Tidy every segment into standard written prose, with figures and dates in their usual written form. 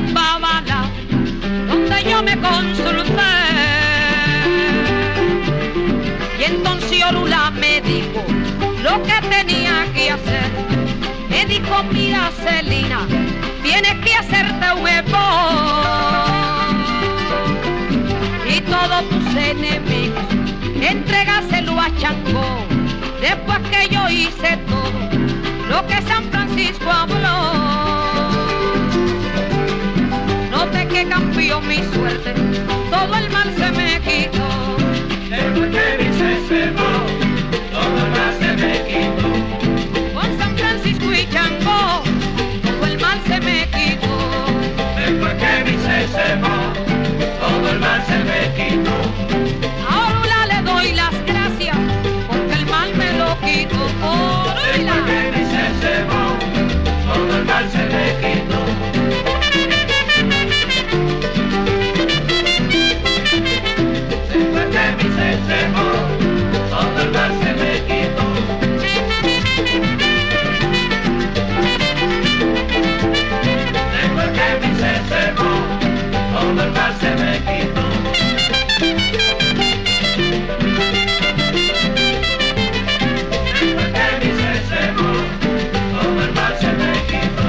Babalao, donde yo me consulté. Y entonces Orula me dijo lo que tenía que hacer. Me dijo, mira Celina, tienes que hacerte un esposo y todos tus enemigos entregáselo a Changó. Después que yo hice todo lo que San Francisco habló, noté que cambió mi suerte, todo el mal se me quitó. Después que dice ese mo, todo el mal se me quitó. Con San Francisco y Changó, todo el mal se me quitó. Después que dice ese mo, todo el mal se me quitó. Ahora le doy las gracias porque el mal me lo quitó. Después que dice ese mo, todo el mal se me quitó. Después que dice ese mo, todo el mal se me quitó. Después que dice ese mo, todo el mal se me quitó. Después que dice ese mo, todo el mal se me quitó.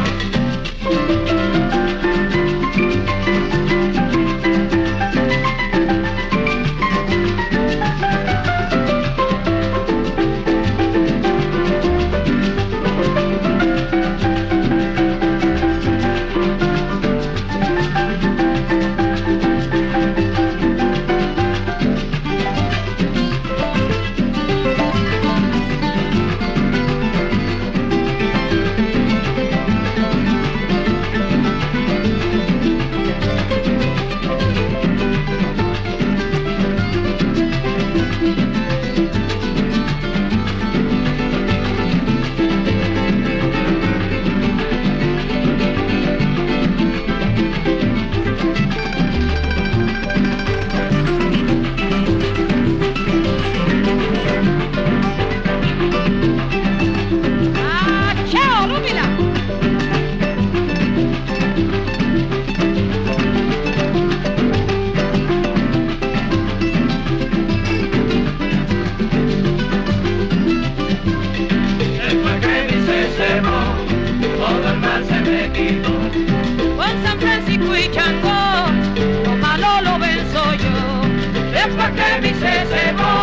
Con San Francisco y Changó, lo malo lo venzo yo. Después que dice ese mo,